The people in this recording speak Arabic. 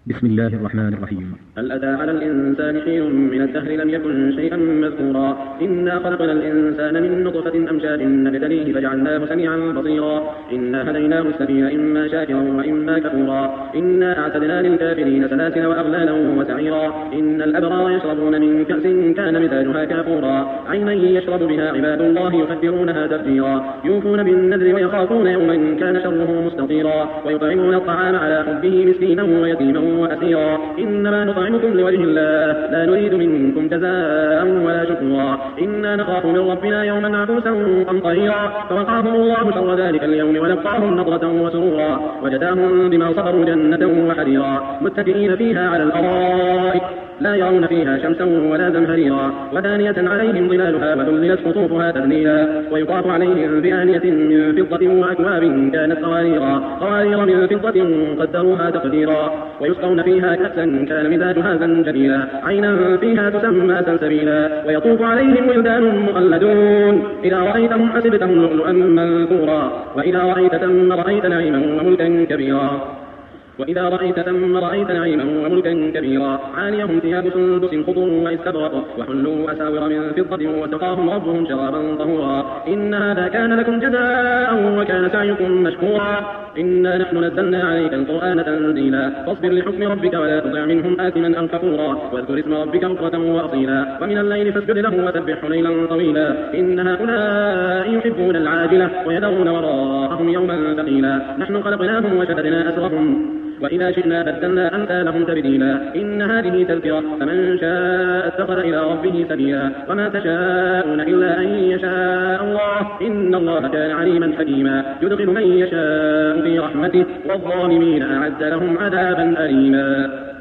بسم الله الرحمن الرحيم. هل أتى على الإنسان حين من الدهر لم يكن شيئا مذكورا إنا خلقنا الإنسان من نطفة أمشاج نبتليه فجعلناه سميعا بصيرا إنا هديناه السبيل إما شاكرا وإما كفورا إنا أعتدنا للكافرين سلاسل وأغلالا وسعيرا إن الأبرار يشربون من كأس كان مزاجها كافورا عينا يشرب بها عباد الله يفجرونها تفجيرا يوفون بالنذر ويخافون يوما كان شره مستطيرا ويطعمون الطعام على حبه مسكينا ويتيما وأسيرا إنما نطعمكم لوجه الله لا نريد منكم جزاء ولا شكورا إنا نخاف من ربنا يوما عبوسا قمطريرا فوقاهم الله شر ذلك اليوم ولقاهم نضرة وسرورا وجزاهم بما صبروا جنة وحريرا متكئين فيها على الأرائك لا يرون فيها شمسا ولا زمهريرا ودانية عليهم ظلالها وذللت قطوفها تذليلا ويطاف عليهم بآنية من فضة وأكواب كانت قوارير من فضة قدروها تقديرا ويسقون فيها كأسا كان مزاجها زنجبيلا عينا فيها تسمى سلسبيلا ويطوف عليهم ولدان مخلدون إذا رأيتهم حسبتهم لؤلؤا منثورا وإذا رأيت ثم رأيت نعيما وملكا كبيرا عاليهم ثياب سندس خضر واستبرق وحلوا أساور من فضة وسقاهم ربهم شرابا طهورا إن هذا كان لكم جزاء وكان سعيكم مشكورا إنا نحن نزلنا عليك القرآن تنزيلا فاصبر لحكم ربك ولا تطع منهم آثما أو كفورا واذكر اسم ربك بكرة وأصيلا ومن الليل فاسجد له وسبحه ليلا طويلا إن هؤلاء يحبون العاجلة ويذرون وراءهم يوما ثقيلا نحن خلقناهم وشددنا أسرهم وإذا شئنا بدلنا أمثالهم تبديلا إن هذه تذكرة فمن شاء اتخذ إلى ربه سبيلا وما تشاءون إلا أن يشاء الله إن الله كان عليما حكيما يدخل من يشاء في رحمته والظالمين أعد لهم عذابا أليما.